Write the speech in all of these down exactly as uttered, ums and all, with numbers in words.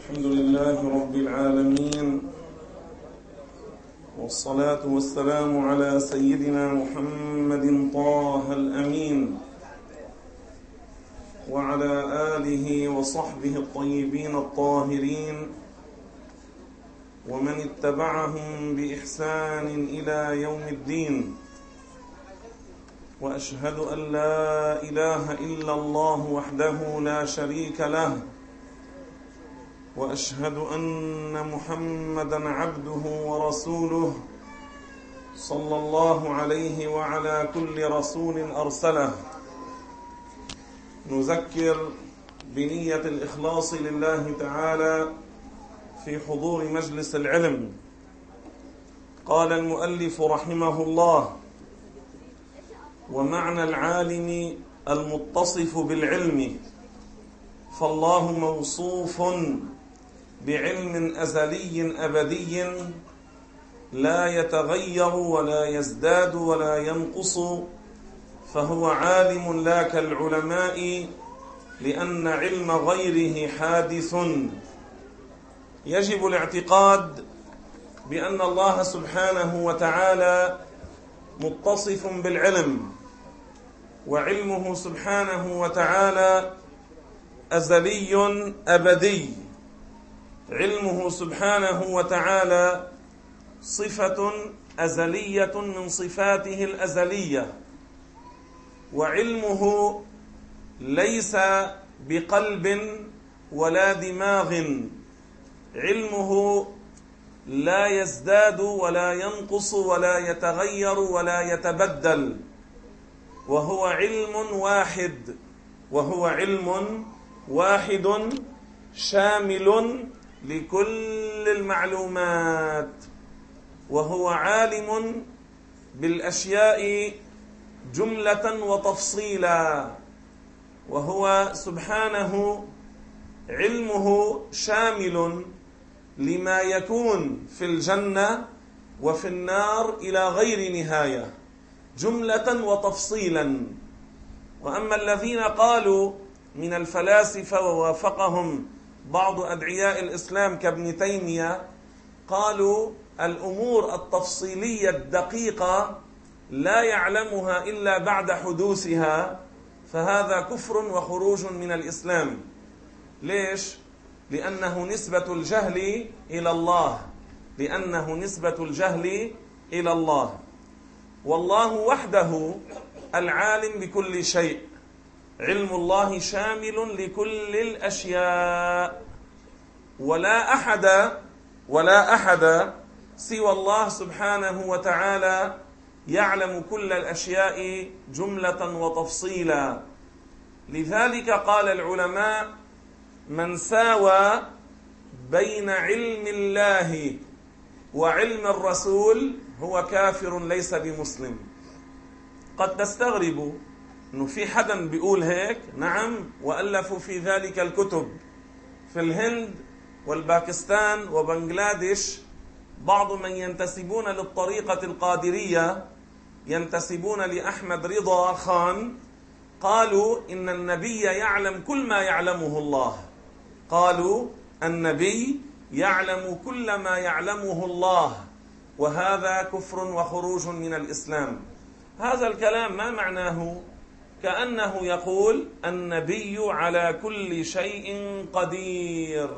الحمد لله رب العالمين، والصلاة والسلام على سيدنا محمد طه الأمين وعلى آله وصحبه الطيبين الطاهرين ومن اتبعهم بإحسان إلى يوم الدين. وأشهد أن لا إله إلا الله وحده لا شريك له، وأشهد أن محمدًا عبده ورسوله صلى الله عليه وعلى كل رسول أرسله. نذكر بنية الإخلاص لله تعالى في حضور مجلس العلم. قال المؤلف رحمه الله: ومعنى العالم المتصف بالعلم، فالله موصوف بعلم أزلي أبدي لا يتغير ولا يزداد ولا ينقص، فهو عالم لا كالعلماء لأن علم غيره حادث. يجب الاعتقاد بأن الله سبحانه وتعالى متصف بالعلم، وعلمه سبحانه وتعالى أزلي أبدي. علمه سبحانه وتعالى صفة أزلية من صفاته الأزلية، وعلمه ليس بقلب ولا دماغ. علمه لا يزداد ولا ينقص ولا يتغير ولا يتبدل، وهو علم واحد وهو علم واحد شامل لكل المعلومات، وهو عالم بالأشياء جملة وتفصيلا. وهو سبحانه علمه شامل لما يكون في الجنة وفي النار إلى غير نهاية، جملة وتفصيلا. وأما الذين قالوا من الفلاسفة ووافقهم بعض أدعياء الإسلام كابن تيمية، قالوا الأمور التفصيلية الدقيقة لا يعلمها إلا بعد حدوثها، فهذا كفر وخروج من الإسلام. ليش؟ لأنه نسبة الجهل إلى الله، لأنه نسبة الجهل إلى الله. والله وحده العالم بكل شيء، علم الله شامل لكل الأشياء، ولا أحد ولا أحد سوى الله سبحانه وتعالى يعلم كل الأشياء جملة وتفصيلا. لذلك قال العلماء: من ساوى بين علم الله وعلم الرسول هو كافر ليس بمسلم. قد تستغربوا انه في حدا بيقول هيك، نعم، وألفوا في ذلك الكتب. في الهند والباكستان وبنغلاديش بعض من ينتسبون للطريقة القادرية، ينتسبون لأحمد رضا خان، قالوا إن النبي يعلم كل ما يعلمه الله. قالوا النبي يعلم كل ما يعلمه الله، وهذا كفر وخروج من الإسلام. هذا الكلام ما معناه؟ كأنه يقول النبي على كل شيء قدير.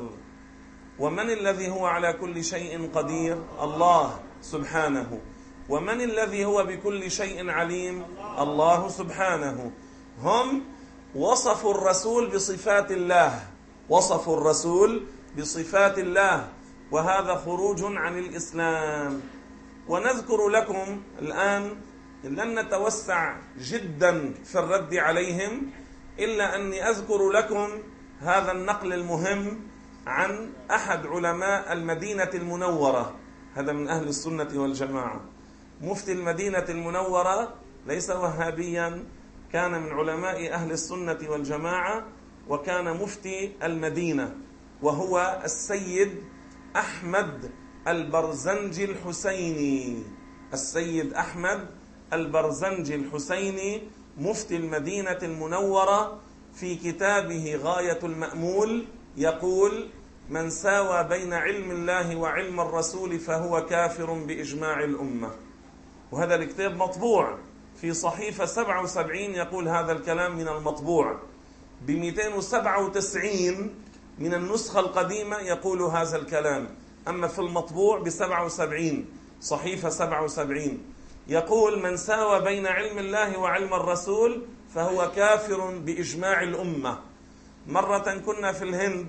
ومن الذي هو على كل شيء قدير؟ الله سبحانه. ومن الذي هو بكل شيء عليم؟ الله سبحانه. هم وصفوا الرسول بصفات الله، وصفوا الرسول بصفات الله، وهذا خروج عن الإسلام. ونذكر لكم الآن، لن نتوسع جدا في الرد عليهم، إلا أني أذكر لكم هذا النقل المهم عن أحد علماء المدينة المنورة. هذا من أهل السنة والجماعة، مفتي المدينة المنورة، ليس وهابيا، كان من علماء أهل السنة والجماعة، وكان مفتي المدينة، وهو السيد أحمد البرزنجي الحسيني. السيد أحمد البرزنجي الحسيني مفتي المدينة المنورة، في كتابه غاية المأمول يقول: من ساوى بين علم الله وعلم الرسول فهو كافر بإجماع الأمة. وهذا الكتاب مطبوع في صحيفة سبعة وسبعين، يقول هذا الكلام من المطبوع. ب مئتين وسبعة وتسعين من النسخة القديمة يقول هذا الكلام، أما في المطبوع ب سبعة وسبعين صحيفة سبعة وسبعين يقول: من ساوى بين علم الله وعلم الرسول فهو كافر بإجماع الأمة. مرة كنا في الهند،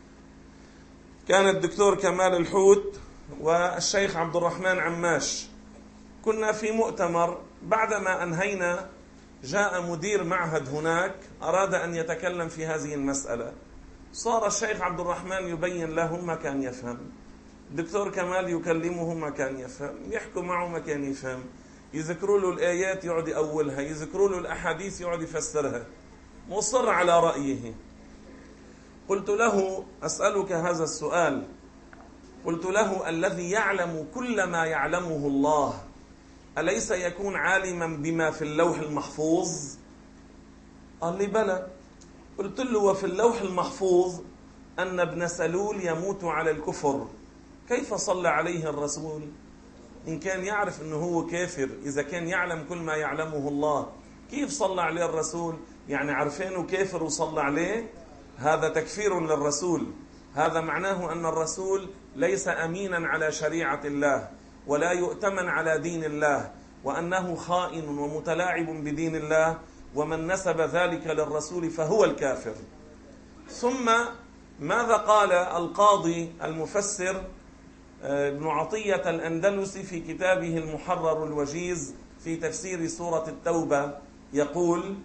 كان الدكتور كمال الحوت والشيخ عبد الرحمن عماش، كنا في مؤتمر. بعدما أنهينا جاء مدير معهد هناك أراد أن يتكلم في هذه المسألة. صار الشيخ عبد الرحمن يبين له ما كان يفهم، الدكتور كمال يكلمه ما كان يفهم، يحكوا معه ما كان يفهم، يذكروا له الآيات يقعد يأولها، يذكروا له الأحاديث يقعد يفسرها، مصر على رأيه. قلت له: أسألك هذا السؤال، قلت له: الذي يعلم كل ما يعلمه الله أليس يكون عالما بما في اللوح المحفوظ؟ قال لي: بلى. قلت له: وفي اللوح المحفوظ أن ابن سلول يموت على الكفر، كيف صلى عليه الرسول إن كان يعرف أنه هو كافر؟ إذا كان يعلم كل ما يعلمه الله كيف صلى عليه الرسول؟ يعني عرفينه كافر وصلى عليه؟ هذا تكفير للرسول. هذا معناه أن الرسول ليس أمينا على شريعة الله ولا يؤتمن على دين الله، وأنه خائن ومتلاعب بدين الله، ومن نسب ذلك للرسول فهو الكافر. ثم ماذا قال القاضي المفسر ابن عطية الأندلسي في كتابه المحرر الوجيز في تفسير سورة التوبة؟ يقول: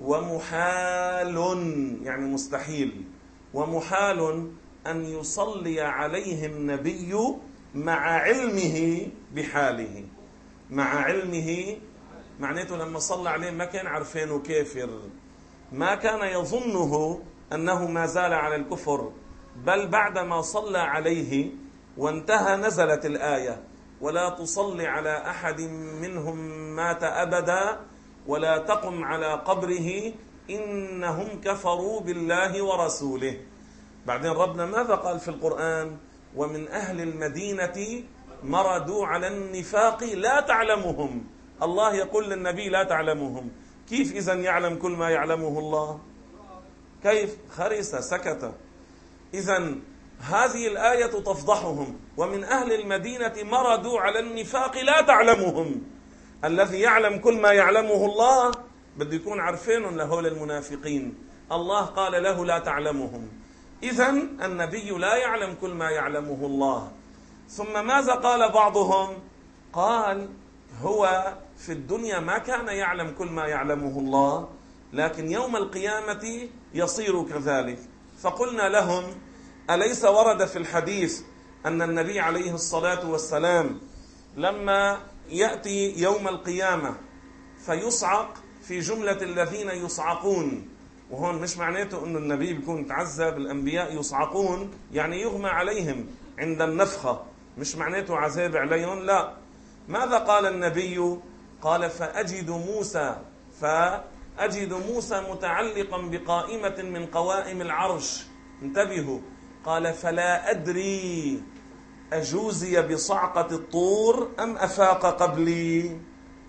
ومحال، يعني مستحيل، ومحال أن يصلي عليه النبي مع علمه بحاله. مع علمه معناته لما صلى عليه ما كان عرفينه كافر، ما كان يظنه أنه ما زال على الكفر، بل بعدما صلى عليه وانتهى نزلت الآية: ولا تصلي على أحد منهم مات أبدا ولا تقم على قبره إنهم كفروا بالله ورسوله. بعدين ربنا ماذا قال في القرآن؟ ومن أهل المدينة مردوا على النفاق لا تعلمهم. الله يقول للنبي لا تعلمهم، كيف إذن يعلم كل ما يعلمه الله؟ كيف؟ خرس سكت. إذن هذه الآية تفضحهم. ومن أهل المدينة مردوا على النفاق لا تعلمهم. الذي يعلم كل ما يعلمه الله بده يكون عارفين لهول المنافقين، الله قال له لا تعلمهم. إذن النبي لا يعلم كل ما يعلمه الله. ثم ماذا قال بعضهم؟ قال: هو في الدنيا ما كان يعلم كل ما يعلمه الله، لكن يوم القيامة يصير كذلك. فقلنا لهم: أليس ورد في الحديث أن النبي عليه الصلاة والسلام لما يأتي يوم القيامة فيصعق في جملة الذين يصعقون، وهون مش معناته أن النبي بيكون تعذب، الأنبياء يصعقون يعني يغمى عليهم عند النفخة، مش معناته عذاب عليهم، لا. ماذا قال النبي؟ قال: فأجد موسى فأجد موسى متعلقا بقائمة من قوائم العرش. انتبهوا، قال: فلا أدري أجوزي بصعقة الطور أم أفاق قبلي.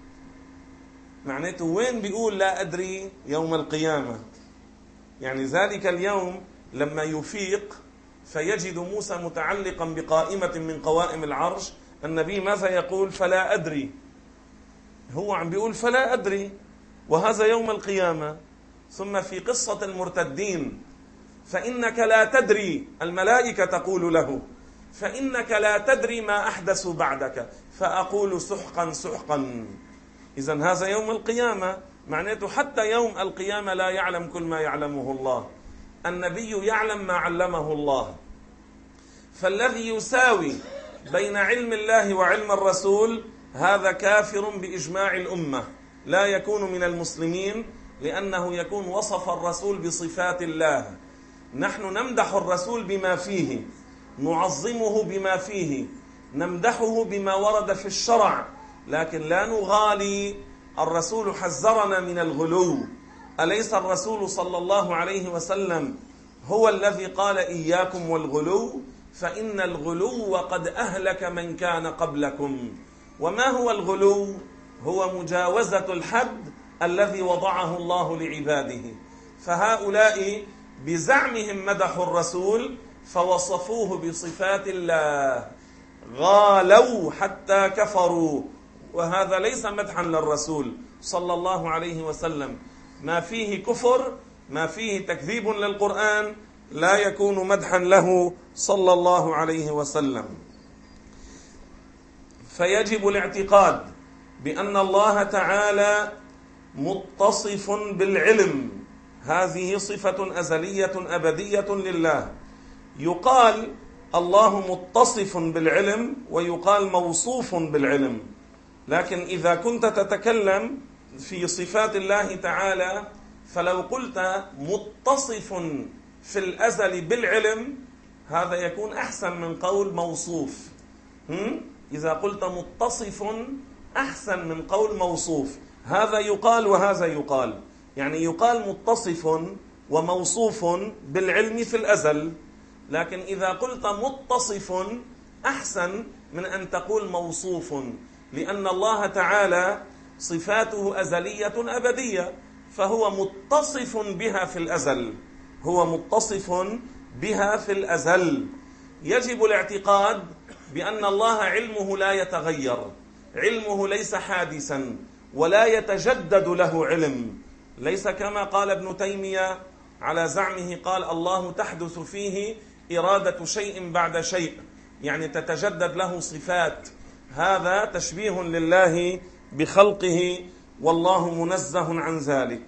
معناته وين بيقول لا أدري؟ يوم القيامة، يعني ذلك اليوم لما يفيق فيجد موسى متعلقا بقائمة من قوائم العرش، النبي ماذا يقول؟ فلا أدري. هو عم بيقول فلا أدري، وهذا يوم القيامة. ثم في قصة المرتدين: فإنك لا تدري، الملائكة تقول له: فإنك لا تدري ما أحدث بعدك، فأقول سحقا سحقا. إذن هذا يوم القيامة، معناته حتى يوم القيامة لا يعلم كل ما يعلمه الله، النبي يعلم ما علمه الله. فالذي يساوي بين علم الله وعلم الرسول هذا كافر بإجماع الأمة، لا يكون من المسلمين، لأنه يكون وصف الرسول بصفات الله. نحن نمدح الرسول بما فيه، نعظمه بما فيه، نمدحه بما ورد في الشرع، لكن لا نغالي. الرسول حذرنا من الغلو. أليس الرسول صلى الله عليه وسلم هو الذي قال إياكم والغلو فإن الغلو قد أهلك من كان قبلكم. وما هو الغلو؟ هو مجاوزة الحد الذي وضعه الله لعباده. فهؤلاء بزعمهم مدحوا الرسول فوصفوه بصفات الله، غالوا حتى كفروا، وهذا ليس مدحا للرسول صلى الله عليه وسلم. ما فيه كفر، ما فيه تكذيب للقرآن، لا يكون مدحا له صلى الله عليه وسلم. فيجب الاعتقاد بأن الله تعالى متصف بالعلم، هذه صفة أزلية أبدية لله. يقال الله متصف بالعلم ويقال موصوف بالعلم، لكن إذا كنت تتكلم في صفات الله تعالى فلو قلت متصف في الأزل بالعلم هذا يكون أحسن من قول موصوف. إذا قلت متصف أحسن من قول موصوف. هذا يقال وهذا يقال، يعني يقال متصف وموصوف بالعلم في الأزل، لكن إذا قلت متصف أحسن من أن تقول موصوف، لأن الله تعالى صفاته أزلية أبدية، فهو متصف بها في الأزل، هو متصف بها في الأزل. يجب الاعتقاد بأن الله علمه لا يتغير، علمه ليس حادثا ولا يتجدد له علم، ليس كما قال ابن تيمية على زعمه، قال الله تحدث فيه إرادة شيء بعد شيء، يعني تتجدد له صفات. هذا تشبيه لله بخلقه والله منزه عن ذلك.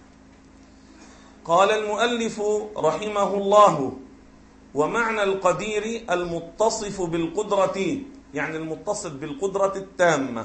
قال المؤلف رحمه الله: ومعنى القدير المتصف بالقدرة، يعني المتصف بالقدرة التامة،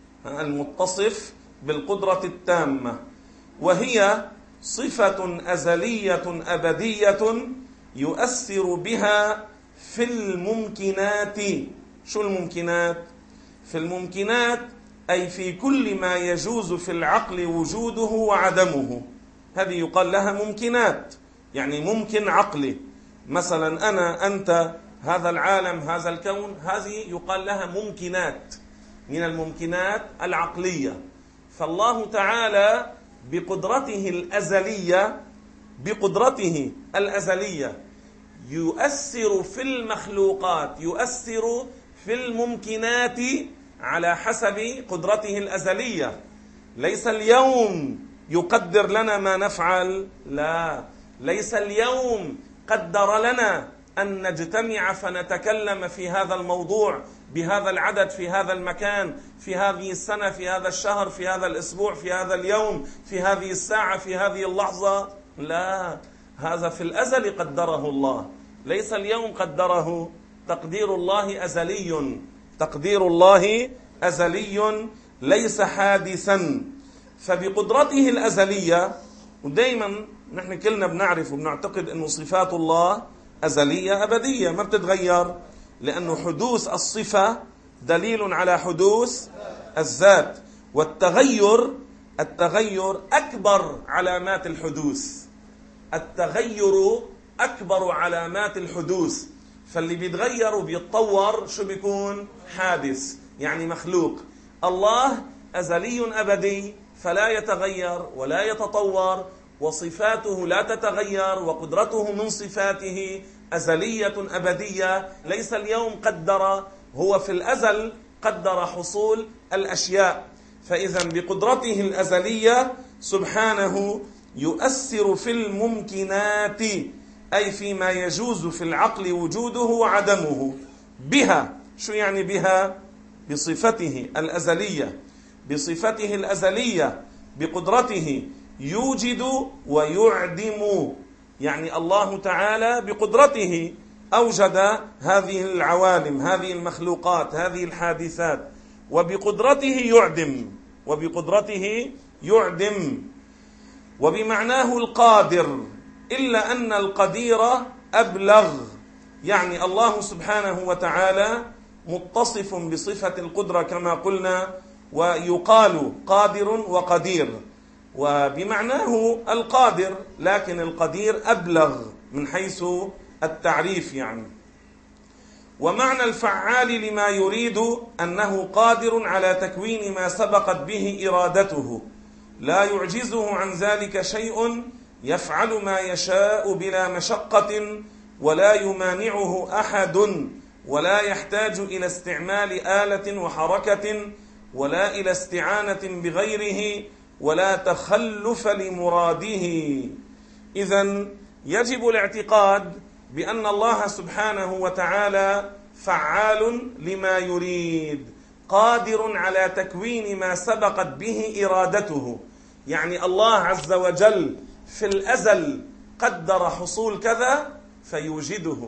المتصف بالقدرة التامة، وهي صفة أزلية أبدية يؤثر بها في الممكنات. شو الممكنات؟ في الممكنات أي في كل ما يجوز في العقل وجوده وعدمه، هذه يقال لها ممكنات، يعني ممكن عقلي. مثلا أنا، أنت، هذا العالم، هذا الكون، هذه يقال لها ممكنات من الممكنات العقلية. فالله تعالى بقدرته الأزلية، بقدرته الأزلية يؤثر في المخلوقات، يؤثر في الممكنات على حسب قدرته الأزلية. ليس اليوم يقدر لنا ما نفعل، لا، ليس اليوم قدر لنا أن نجتمع فنتكلم في هذا الموضوع بهذا العدد في هذا المكان في هذه السنة في هذا الشهر في هذا الأسبوع في هذا اليوم في هذه الساعة في هذه اللحظة، لا، هذا في الأزل قدره الله، ليس اليوم قدره. تقدير الله أزلي، تقدير الله أزلي ليس حادثا. فبقدرته الأزلية، ودائما نحن كلنا بنعرف وبنعتقد أن صفات الله أزلية أبدية ما بتتغير، لأنه حدوث الصفة دليل على حدوث الذات، والتغير التغير أكبر علامات الحدوث، التغير أكبر علامات الحدوث. فاللي بيتغير وبيتطور شو بيكون؟ حادث، يعني مخلوق. الله أزلي أبدي فلا يتغير ولا يتطور، وصفاته لا تتغير، وقدرته من صفاته أزلية أبدية. ليس اليوم قدر، هو في الأزل قدر حصول الأشياء. فإذا بقدرته الأزلية سبحانه يؤثر في الممكنات، أي فيما يجوز في العقل وجوده وعدمه، بها. شو يعني بها؟ بصفته الأزلية، بصفته الأزلية بقدرته يوجد ويعدم، يعني الله تعالى بقدرته أوجد هذه العوالم، هذه المخلوقات، هذه الحادثات، وبقدرته يعدم، وبقدرته يعدم. وبمعناه القادر، إلا أن القدير أبلغ، يعني الله سبحانه وتعالى متصف بصفة القدرة كما قلنا، ويقال قادر وقدير، وبمعناه القادر، لكن القدير أبلغ، من حيث التعريف يعني. ومعنى الفعال لما يريد أنه قادر على تكوين ما سبقت به إرادته، لا يعجزه عن ذلك شيء، يفعل ما يشاء بلا مشقة، ولا يمانعه أحد، ولا يحتاج إلى استعمال آلة وحركة، ولا إلى استعانة بغيره، ولا تخلف لمراده. إذن يجب الاعتقاد بأن الله سبحانه وتعالى فعال لما يريد، قادر على تكوين ما سبقت به إرادته. يعني الله عز وجل في الأزل قدر حصول كذا فيوجده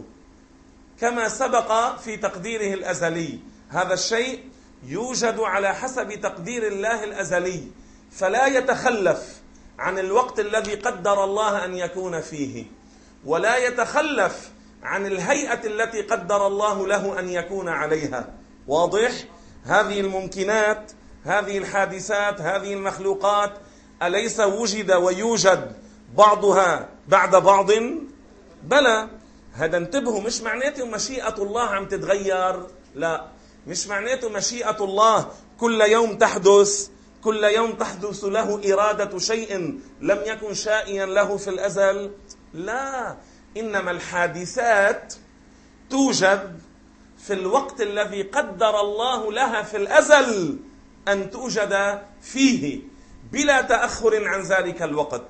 كما سبق في تقديره الأزلي. هذا الشيء يوجد على حسب تقدير الله الأزلي، فلا يتخلف عن الوقت الذي قدر الله أن يكون فيه، ولا يتخلف عن الهيئة التي قدر الله له أن يكون عليها. واضح؟ هذه الممكنات، هذه الحادثات، هذه المخلوقات، أليس وجد ويوجد بعضها بعد بعض؟ بلى. هذا انتبهوا، مش معناته مشيئة الله عم تتغير، لا، مش معناته مشيئة الله كل يوم تحدث، كل يوم تحدث له إرادة شيء لم يكن شائيا له في الأزل، لا، إنما الحادثات توجد في الوقت الذي قدر الله لها في الأزل أن توجد فيه، بلا تأخر عن ذلك الوقت،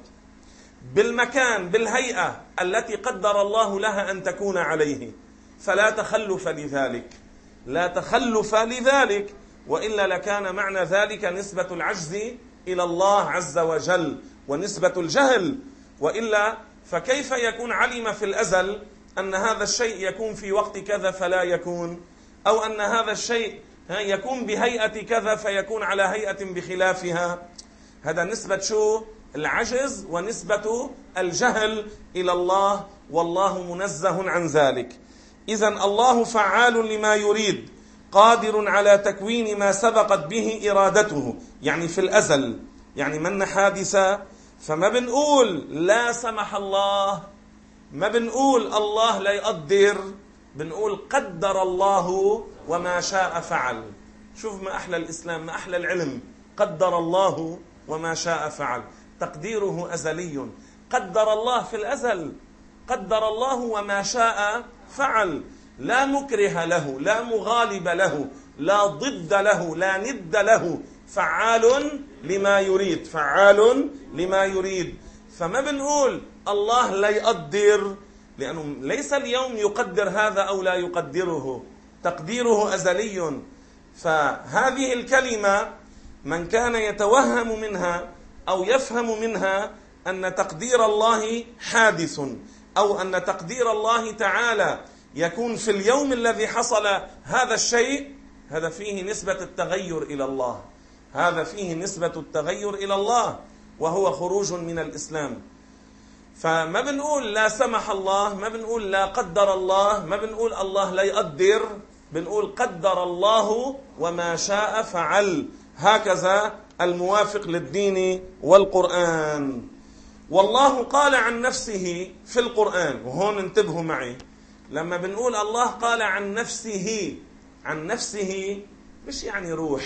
بالمكان، بالهيئة التي قدر الله لها أن تكون عليه، فلا تخلف لذلك، لا تخلف لذلك، وإلا لكان معنى ذلك نسبة العجز إلى الله عز وجل ونسبة الجهل، وإلا فكيف يكون علم في الأزل أن هذا الشيء يكون في وقت كذا فلا يكون، أو أن هذا الشيء يكون بهيئة كذا فيكون على هيئة بخلافها؟ هذا نسبة شو؟ العجز ونسبة الجهل إلى الله، والله منزه عن ذلك. إذن الله فعال لما يريد، قادر على تكوين ما سبقت به إرادته، يعني في الأزل، يعني من حادثة. فما بنقول لا سمح الله، ما بنقول الله لا يقدر، بنقول قدر الله وما شاء فعل. شوف ما أحلى الإسلام، ما أحلى العلم، قدر الله وما شاء فعل، تقديره أزلي، قدر الله في الأزل، قدر الله وما شاء فعل، لا مكره له، لا مغالب له، لا ضد له، لا ند له، فعال لما يريد، فعال لما يريد. فما بنقول الله لا يقدر، لأنه ليس اليوم يقدر هذا أو لا يقدره، تقديره أزلي. فهذه الكلمة من كان يتوهم منها أو يفهم منها أن تقدير الله حادث، أو أن تقدير الله تعالى يكون في اليوم الذي حصل هذا الشيء، هذا فيه نسبة التغير إلى الله، هذا فيه نسبة التغير إلى الله، وهو خروج من الإسلام. فما بنقول لا سمح الله، ما بنقول لا قدر الله، ما بنقول الله لا يقدر، بنقول قدر الله وما شاء فعل، هكذا الموافق للدين والقرآن. والله قال عن نفسه في القرآن، وهون انتبهوا معي، لما بنقول الله قال عن نفسه، عن نفسه مش يعني روح.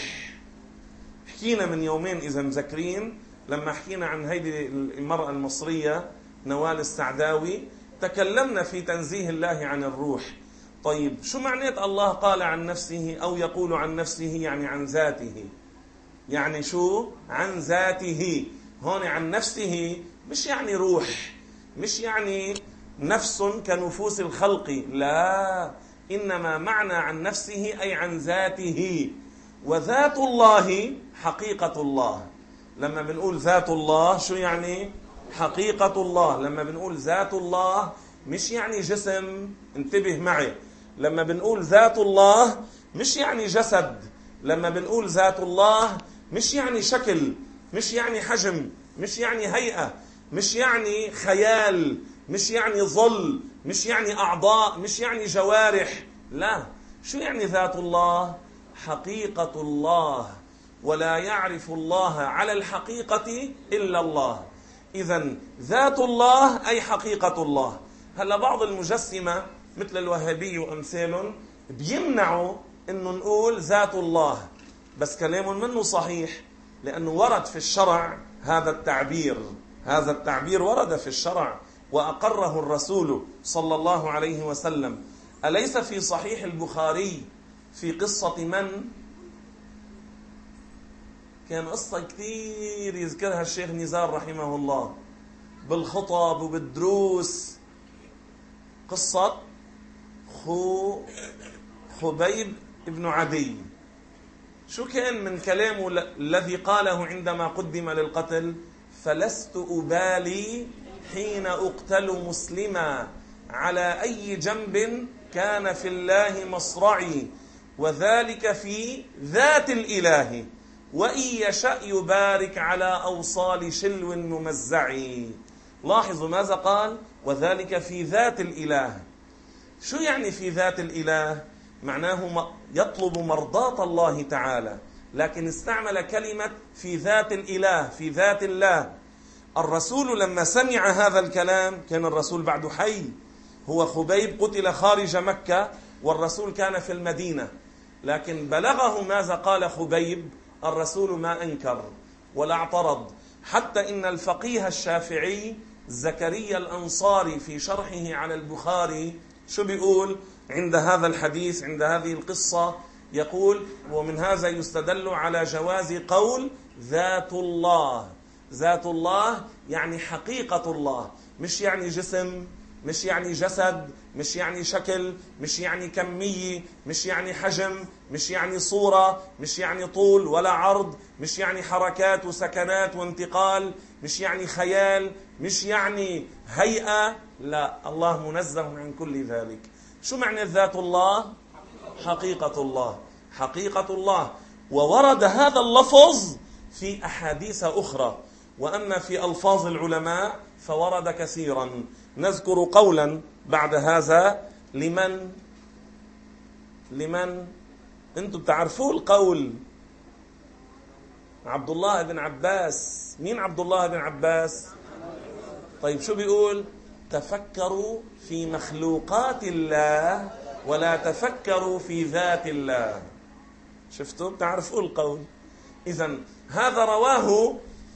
حكينا من يومين إذا مذكرين، لما حكينا عن هيدي المرأة المصرية نوال السعداوي، تكلمنا في تنزيه الله عن الروح. طيب شو معنات الله قال عن نفسه أو يقول عن نفسه؟ يعني عن ذاته، يعني شو؟ عن ذاته. هون عن نفسه مش يعني روح، مش يعني نفس كنفوس الخلق، لا، إنما معنى عن نفسه أي عن ذاته. وذات الله حقيقة الله. لما بنقول ذات الله شو يعني؟ حقيقة الله. لما بنقول ذات الله مش يعني جسم، انتبه معي، لما بنقول ذات الله مش يعني جسد، لما بنقول ذات الله مش يعني شكل، مش يعني حجم، مش يعني هيئة، مش يعني خيال، مش يعني ظل، مش يعني أعضاء، مش يعني جوارح، لا. شو يعني ذات الله؟ حقيقة الله، ولا يعرف الله على الحقيقة إلا الله. إذن ذات الله أي حقيقة الله. هلا بعض المجسمة مثل الوهابي وأمثالهم بيمنعوا إنه نقول ذات الله، بس كلامهم منه صحيح، لأنه ورد في الشرع هذا التعبير. هذا التعبير ورد في الشرع وأقره الرسول صلى الله عليه وسلم. أليس في صحيح البخاري في قصة من؟ كان قصة كثير يذكرها الشيخ نزار رحمه الله بالخطب وبالدروس، قصة خو خبيب بن عدي. شو كان من كلامه الذي قاله عندما قدم للقتل؟ فلست أبالي حين أقتل مسلما على أي جنب كان في الله مصرعي، وذلك في ذات الإله، وإن يشأ يبارك على أوصال شلو ممزعي. لاحظوا ماذا قال؟ وذلك في ذات الإله. شو يعني في ذات الإله؟ معناه يطلب مرضاة الله تعالى، لكن استعمل كلمة في ذات الإله، في ذات الله. الرسول لما سمع هذا الكلام، كان الرسول بعد حي، هو خبيب قتل خارج مكة والرسول كان في المدينة، لكن بلغه ماذا قال خبيب، الرسول ما أنكر ولا اعترض. حتى إن الفقيه الشافعي زكريا الأنصاري في شرحه على البخاري شو بيقول عند هذا الحديث، عند هذه القصة؟ يقول: ومن هذا يستدل على جواز قول ذات الله. ذات الله يعني حقيقة الله، مش يعني جسم، مش يعني جسد، مش يعني شكل، مش يعني كمية، مش يعني حجم، مش يعني صورة، مش يعني طول ولا عرض، مش يعني حركات وسكنات وانتقال، مش يعني خيال، مش يعني هيئة. لا، الله منزه عن كل ذلك. شو معنى ذات الله؟ حقيقة الله، حقيقة الله. وورد هذا اللفظ في أحاديث أخرى، وأما في ألفاظ العلماء فورد كثيرا. نذكر قولا بعد هذا لمن لمن أنتم بتعرفوا القول، عبد الله بن عباس. مين عبد الله بن عباس؟ طيب شو بيقول؟ تفكروا في مخلوقات الله ولا تفكروا في ذات الله. شفتوا؟ بتعرفوا القول. إذن هذا رواه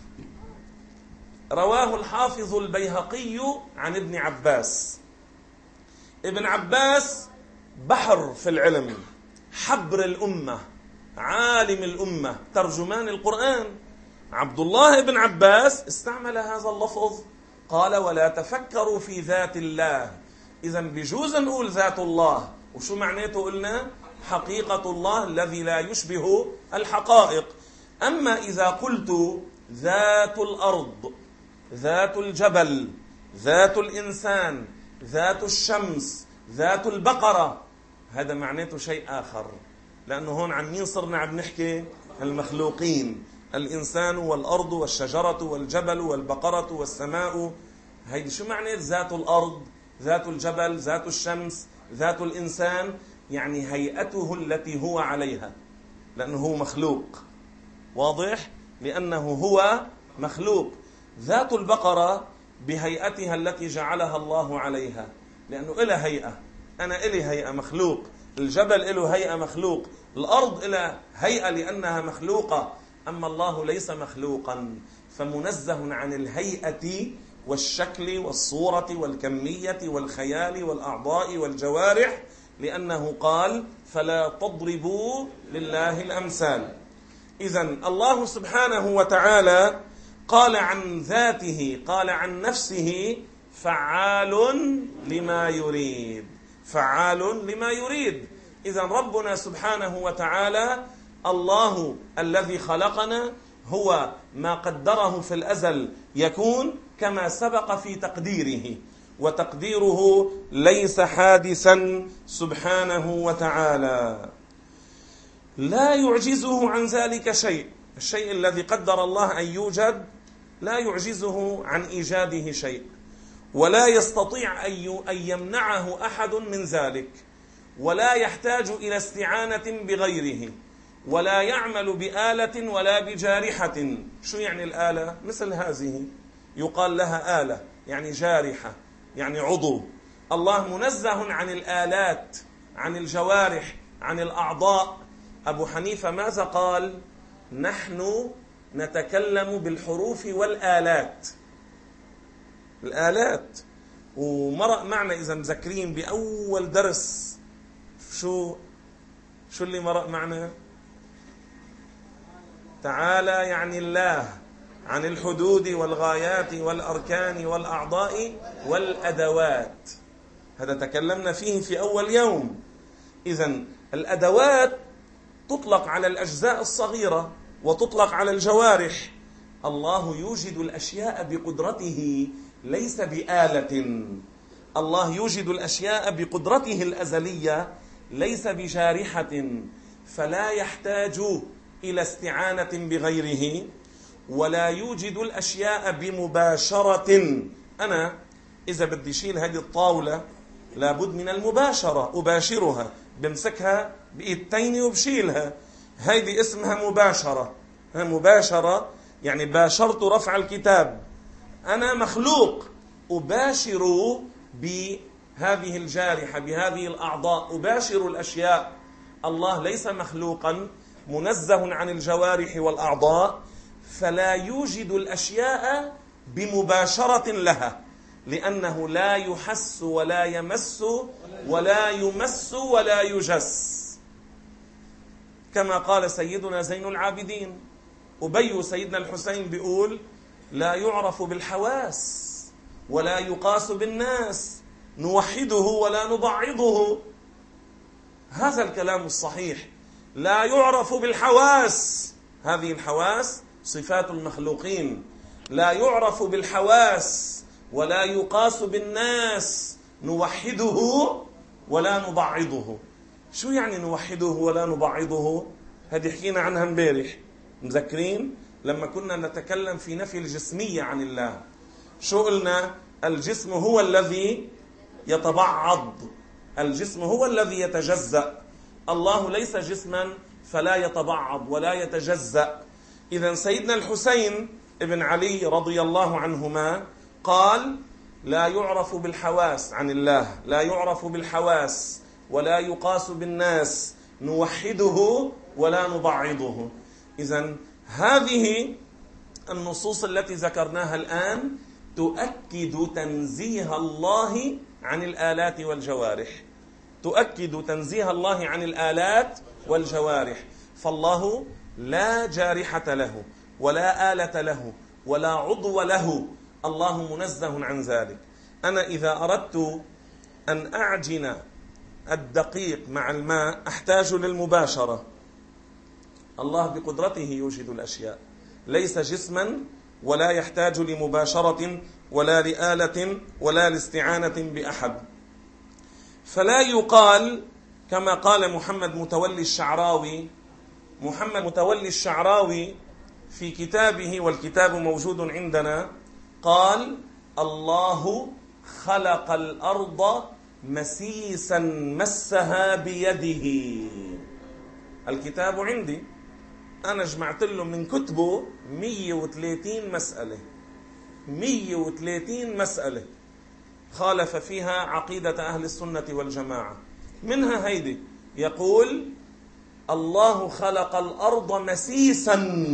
رواه الحافظ البيهقي عن ابن عباس. ابن عباس بحر في العلم، حبر الأمة، عالم الأمة، ترجمان القرآن. عبد الله بن عباس استعمل هذا اللفظ، قال: ولا تفكروا في ذات الله. إذن بجوز نقول ذات الله. وشو معناته؟ قلنا حقيقة الله الذي لا يشبه الحقائق. أما إذا قلت ذات الأرض، ذات الجبل، ذات الإنسان، ذات الشمس، ذات البقرة، هذا معناته شيء آخر، لأنه هون عن مين صرنا عم نحكي؟ المخلوقين، الإنسان والأرض والشجرة والجبل والبقرة والسماء. هيدي شو معنى ذات الأرض، ذات الجبل، ذات الشمس، ذات الإنسان؟ يعني هيئته التي هو عليها، لأنه هو مخلوق. واضح؟ لأنه هو مخلوق. ذات البقرة بهيئتها التي جعلها الله عليها، لأنه إلها هيئة. أنا إلي هيئة، مخلوق. الجبل إله هيئة، مخلوق. الأرض إلها هيئة لأنها مخلوقة. أما الله ليس مخلوقا، فمنزه عن الهيئة والشكل والصورة والكمية والخيال والأعضاء والجوارح، لأنه قال: فلا تضربوا لله الأمثال. إذن الله سبحانه وتعالى قال عن ذاته، قال عن نفسه: فعال لما يريد، فعال لما يريد. إذن ربنا سبحانه وتعالى الله الذي خلقنا هو ما قدره في الأزل يكون كما سبق في تقديره، وتقديره ليس حادثا سبحانه وتعالى، لا يعجزه عن ذلك شيء. الشيء الذي قدر الله أن يوجد لا يعجزه عن إيجاده شيء، ولا يستطيع أن يمنعه أحد من ذلك، ولا يحتاج إلى استعانة بغيره، ولا يعمل بآلة ولا بجارحة. شو يعني الآلة؟ مثل هذه يقال لها آلة، يعني جارحة، يعني عضو. الله منزه عن الآلات، عن الجوارح، عن الأعضاء. أبو حنيفة ماذا قال؟ نحن نتكلم بالحروف والآلات. الآلات. ومرق معنا إذا مذكرين بأول درس شو شو اللي مرق معنا؟ تعالى يعني الله، عن الحدود والغايات والأركان والأعضاء والأدوات. هذا تكلمنا فيه في أول يوم. إذن الأدوات تطلق على الأجزاء الصغيرة وتطلق على الجوارح. الله يوجد الأشياء بقدرته ليس بآلة. الله يوجد الأشياء بقدرته الأزلية ليس بجارحة، فلا يحتاج إلى استعانة بغيره، ولا يوجد الأشياء بمباشرة. أنا إذا بدي شيل هذه الطاولة لابد من المباشرة، أباشرها، بمسكها بإيدتين وبشيلها، هذه اسمها مباشرة. مباشرة يعني باشرت رفع الكتاب. أنا مخلوق أباشر بهذه الجارحة، بهذه الأعضاء، أباشر الأشياء. الله ليس مخلوقا، منزه عن الجوارح والأعضاء، فلا يوجد الأشياء بمباشرة لها، لأنه لا يحس ولا يمس ولا يمس ولا يجس، كما قال سيدنا زين العابدين. أبي سيدنا الحسين بيقول لا يعرف بالحواس ولا يقاس بالناس، نوحده ولا نبعضه. هذا الكلام الصحيح. لا يعرف بالحواس، هذه الحواس صفات المخلوقين. لا يعرف بالحواس ولا يقاس بالناس، نوحده ولا نبعضه. شو يعني نوحده ولا نبعضه؟ هذه حكينا عنها امبارح، مذكرين لما كنا نتكلم في نفي الجسمية عن الله. شو قلنا؟ الجسم هو الذي يتبعض، الجسم هو الذي يتجزأ. الله ليس جسما فلا يتبعض ولا يتجزأ. إذن سيدنا الحسين ابن علي رضي الله عنهما قال لا يعرف بالحواس عن الله، لا يعرف بالحواس ولا يقاس بالناس، نوحده ولا نبعضه. إذن هذه النصوص التي ذكرناها الآن تؤكد تنزيه الله عن الآلات والجوارح، تؤكد تنزيه الله عن الآلات والجوارح. فالله لا جارحة له ولا آلة له ولا عضو له، الله منزه عن ذلك. أنا إذا أردت أن أعجن الدقيق مع الماء أحتاج للمباشرة. الله بقدرته يوجد الأشياء، ليس جسما ولا يحتاج لمباشرة ولا لآلة ولا لاستعانة بأحد. فلا يقال كما قال محمد متولي الشعراوي. محمد متولي الشعراوي في كتابه، والكتاب موجود عندنا، قال الله خلق الأرض مسيسا مسها بيده. الكتاب عندي، أنا جمعت له من كتبه مئة وثلاثين مسألة، مئة وثلاثين مسألة خالف فيها عقيدة أهل السنة والجماعة. منها هيدي، يقول الله خلق الأرض مسيسا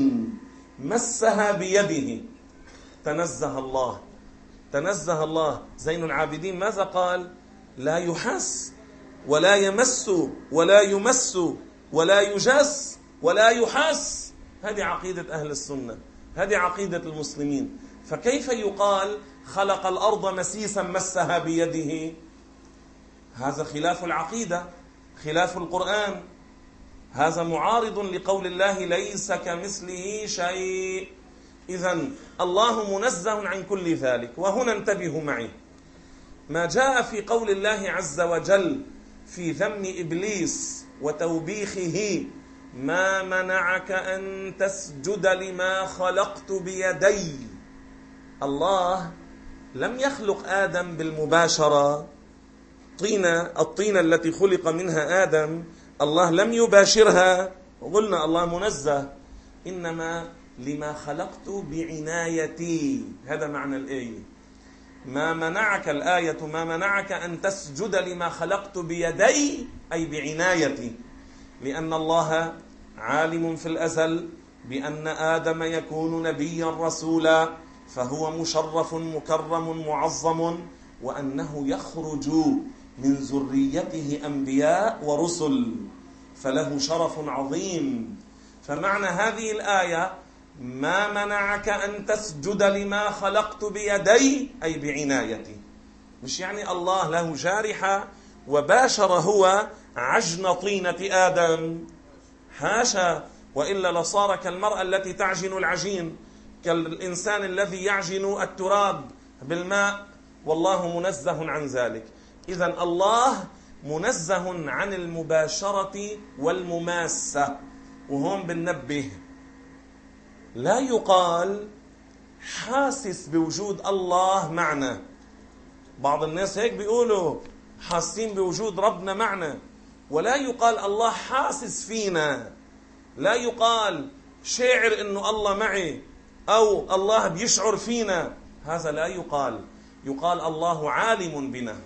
مسها بيده. تنزه الله، تنزه الله. زين العابدين ماذا قال؟ لا يحس ولا يمس ولا يمس ولا يجس ولا يحس. هذه عقيدة أهل السنة، هذه عقيدة المسلمين. فكيف يقال خلق الأرض مسيسا مسها بيده؟ هذا خلاف العقيدة، خلاف القرآن، هذا معارض لقول الله ليس كمثله شيء. إذن الله منزه عن كل ذلك. وهنا انتبهوا معي، ما جاء في قول الله عز وجل في ذم إبليس وتوبيخه ما منعك أن تسجد لما خلقت بيدي. الله لم يخلق آدم بالمباشرة. طينة الطينة التي خلق منها آدم الله لم يباشرها، وقلنا الله منزه، إنما لما خلقت بعنايتي. هذا معنى الآية. ما منعك الآية ما منعك أن تسجد لما خلقت بيدي أي بعنايتي، لأن الله عالم في الأزل بأن آدم يكون نبيا رسولا، فهو مشرف مكرم معظم، وأنه يخرج من ذريته أنبياء ورسل، فله شرف عظيم. فمعنى هذه الآية ما منعك أن تسجد لما خلقت بيدي أي بعنايتي، مش يعني الله له جارحة وباشر هو عجن طينة آدم، حاشا، وإلا لصار كالمرأة التي تعجن العجين، كالإنسان الذي يعجن التراب بالماء، والله منزه عن ذلك. إذن الله منزه عن المباشرة والمماسة. وهون بننبه، لا يقال حاسس بوجود الله معنا. بعض الناس هيك بيقولوا حاسين بوجود ربنا معنا، ولا يقال الله حاسس فينا. لا يقال شاعر انه الله معي او الله بيشعر فينا، هذا لا يقال. يقال الله عالم بنا.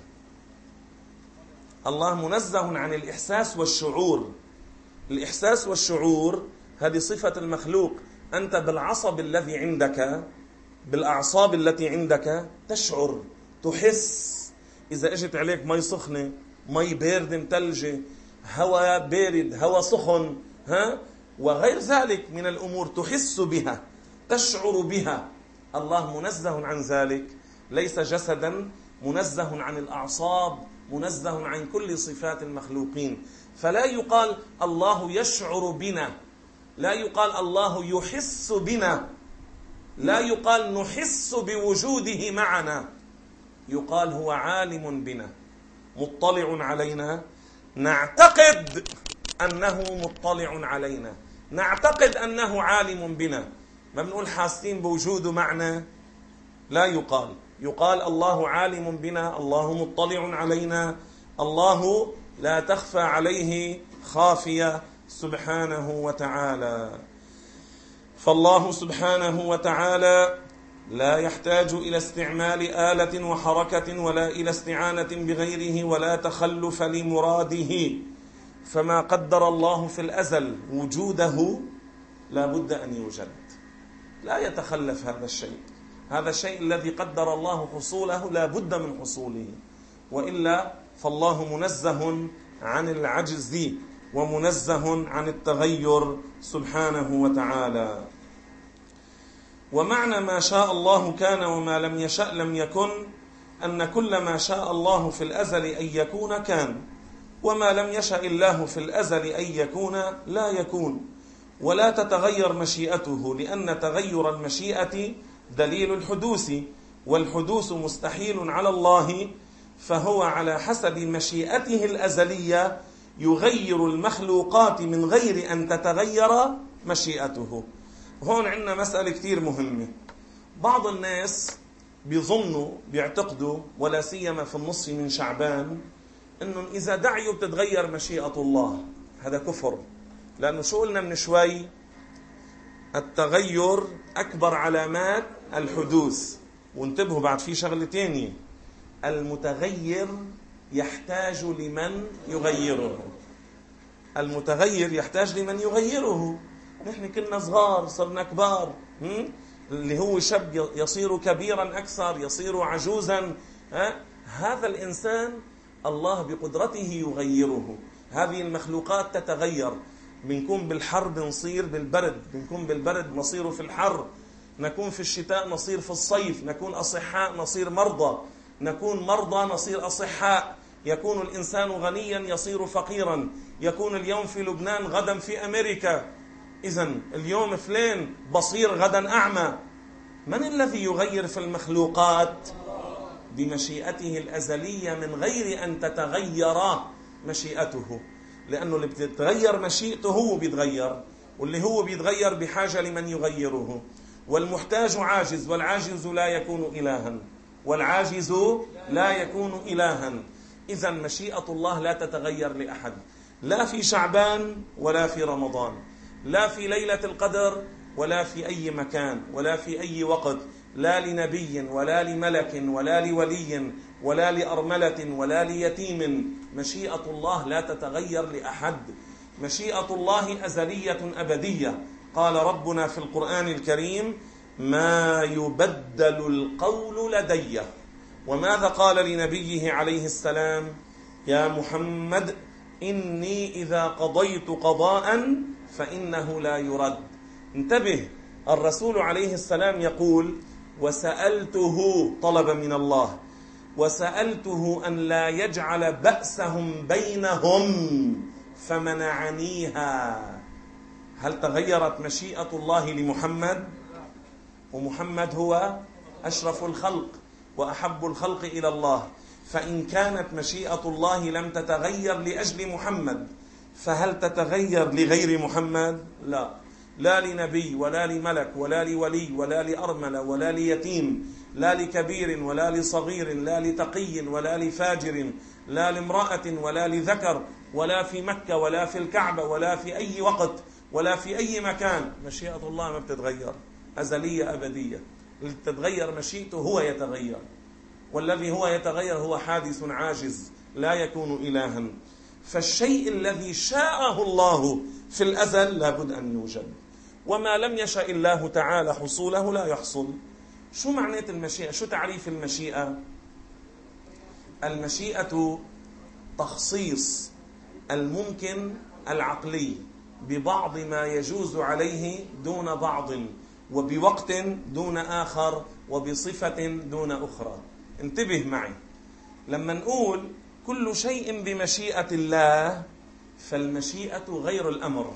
الله منزه عن الإحساس والشعور. الإحساس والشعور هذه صفة المخلوق. أنت بالعصب الذي عندك، بالأعصاب التي عندك تشعر، تحس. إذا اجت عليك مي سخنة، مي باردة متلجة، هواء بارد، هواء سخن، ها وغير ذلك من الأمور تحس بها، تشعر بها. الله منزه عن ذلك، ليس جسدا، منزه عن الأعصاب، منزه عن كل صفات المخلوقين. فلا يقال الله يشعر بنا، لا يقال الله يحس بنا، لا يقال نحس بوجوده معنا. يقال هو عالم بنا، مطلع علينا، نعتقد أنه مطلع علينا، نعتقد أنه عالم بنا. ما بنقول حاسين بوجوده معنا، لا يقال. يقال الله عالم بنا، الله مطلع علينا، الله لا تخفى عليه خافية سبحانه وتعالى. فالله سبحانه وتعالى لا يحتاج إلى استعمال آلة وحركة ولا إلى استعانة بغيره ولا تخلف لمراده. فما قدر الله في الأزل وجوده لا بد أن يوجد، لا يتخلف هذا الشيء. هذا الشيء الذي قدر الله حصوله لا بد من حصوله، وإلا فالله منزه عن العجز ومنزه عن التغير سبحانه وتعالى. ومعنى ما شاء الله كان وما لم يشأ لم يكن، أن كل ما شاء الله في الأزل أن يكون كان، وما لم يشأ الله في الأزل أن يكون لا يكون، ولا تتغير مشيئته، لأن تغير المشيئة دليل الحدوث، والحدوث مستحيل على الله، فهو على حسب مشيئته الأزلية يغير المخلوقات من غير أن تتغير مشيئته. هون عندنا مسألة كتير مهمة. بعض الناس بيظنوا بيعتقدوا، ولا سيما في النصف من شعبان، إنه إذا دعيوا بتتغير مشيئة الله. هذا كفر، لأنه شو قلنا من شوي؟ التغير أكبر علامات الحدوث. وانتبهوا بعد في شغلة تانية، المتغير يحتاج لمن يغيره. المتغير يحتاج لمن يغيره. نحن كنا صغار صرنا كبار، اللي هو شاب يصير كبيرا أكثر، يصير عجوزا. هذا الإنسان الله بقدرته يغيره. هذه المخلوقات تتغير، بنكون بالحر بنصير بالبرد، بنكون بالبرد نصير في الحر، نكون في الشتاء نصير في الصيف، نكون أصحاء نصير مرضى، نكون مرضى نصير أصحاء، يكون الإنسان غنيا يصير فقيرا، يكون اليوم في لبنان غدا في أمريكا. إذن اليوم فلان بصير غدا أعمى. من الذي يغير في المخلوقات؟ بمشيئته الأزلية من غير أن تتغير مشيئته، لأنه اللي بتتغير مشيئته هو بيتغير، واللي هو بيتغير بحاجة لمن يغيره. والمحتاج عاجز، والعاجز لا يكون إلها، والعاجز لا يكون إلها. إذن مشيئة الله لا تتغير لأحد، لا في شعبان ولا في رمضان، لا في ليلة القدر ولا في أي مكان ولا في أي وقت. لا لنبي ولا لملك ولا لولي ولا لأرملة ولا ليتيم. مشيئة الله لا تتغير لأحد، مشيئة الله أزلية أبدية. قال ربنا في القرآن الكريم: ما يبدل القول لدي. وماذا قال لنبيه عليه السلام؟ يا محمد إني إذا قضيت قضاء فإنه لا يرد. انتبه، الرسول عليه السلام يقول: وسألته، طلب من الله، وسألته أن لا يجعل بأسهم بينهم فمنعنيها. هل تغيرت مشيئة الله لمحمد؟ ومحمد هو أشرف الخلق وأحب الخلق إلى الله، فإن كانت مشيئة الله لم تتغير لأجل محمد، فهل تتغير لغير محمد؟ لا، لا لنبي ولا لملك ولا لولي ولا لأرملة ولا ليتيم، لا لكبير ولا لصغير، لا لتقي ولا لفاجر، لا لامرأة ولا لذكر، ولا في مكة ولا في الكعبة ولا في أي وقت ولا في أي مكان. مشيئة الله ما بتتغير، أزلية أبدية. اللي تتغير مشيئته هو يتغير، والذي هو يتغير هو حادث عاجز لا يكون إلها. فالشيء الذي شاءه الله في الأزل لابد أن يوجد، وما لم يشاء الله تعالى حصوله لا يحصل. شو معنات المشيئة؟ شو تعريف المشيئة؟ المشيئة تخصيص الممكن العقلي ببعض ما يجوز عليه دون بعض، وبوقت دون آخر، وبصفة دون أخرى. انتبه معي، لما نقول كل شيء بمشيئة الله فالمشيئة غير الأمر.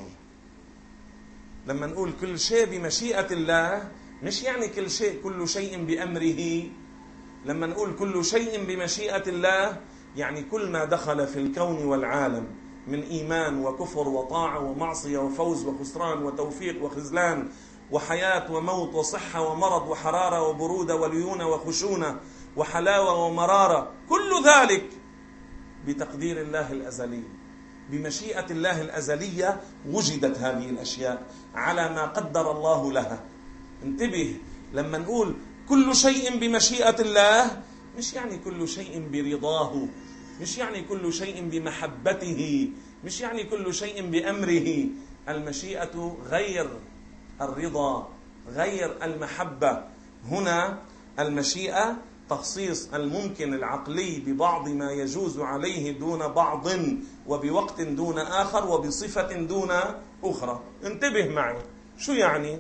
لما نقول كل شيء بمشيئة الله مش يعني كل شيء كل شيء بأمره. لما نقول كل شيء بمشيئة الله يعني كل ما دخل في الكون والعالم من إيمان وكفر وطاعة ومعصية وفوز وخسران وتوفيق وخذلان وحياة وموت وصحة ومرض وحرارة وبرودة وليونة وخشونة وحلاوة ومرارة، كل ذلك بتقدير الله الأزلي. بمشيئة الله الأزلية وجدت هذه الأشياء على ما قدر الله لها. انتبه، لما نقول كل شيء بمشيئة الله مش يعني كل شيء برضاه، مش يعني كل شيء بمحبته، مش يعني كل شيء بأمره. المشيئة غير الرضا، غير المحبة. هنا المشيئة تخصيص الممكن العقلي ببعض ما يجوز عليه دون بعض، وبوقت دون آخر، وبصفة دون أخرى. انتبه معي، شو يعني؟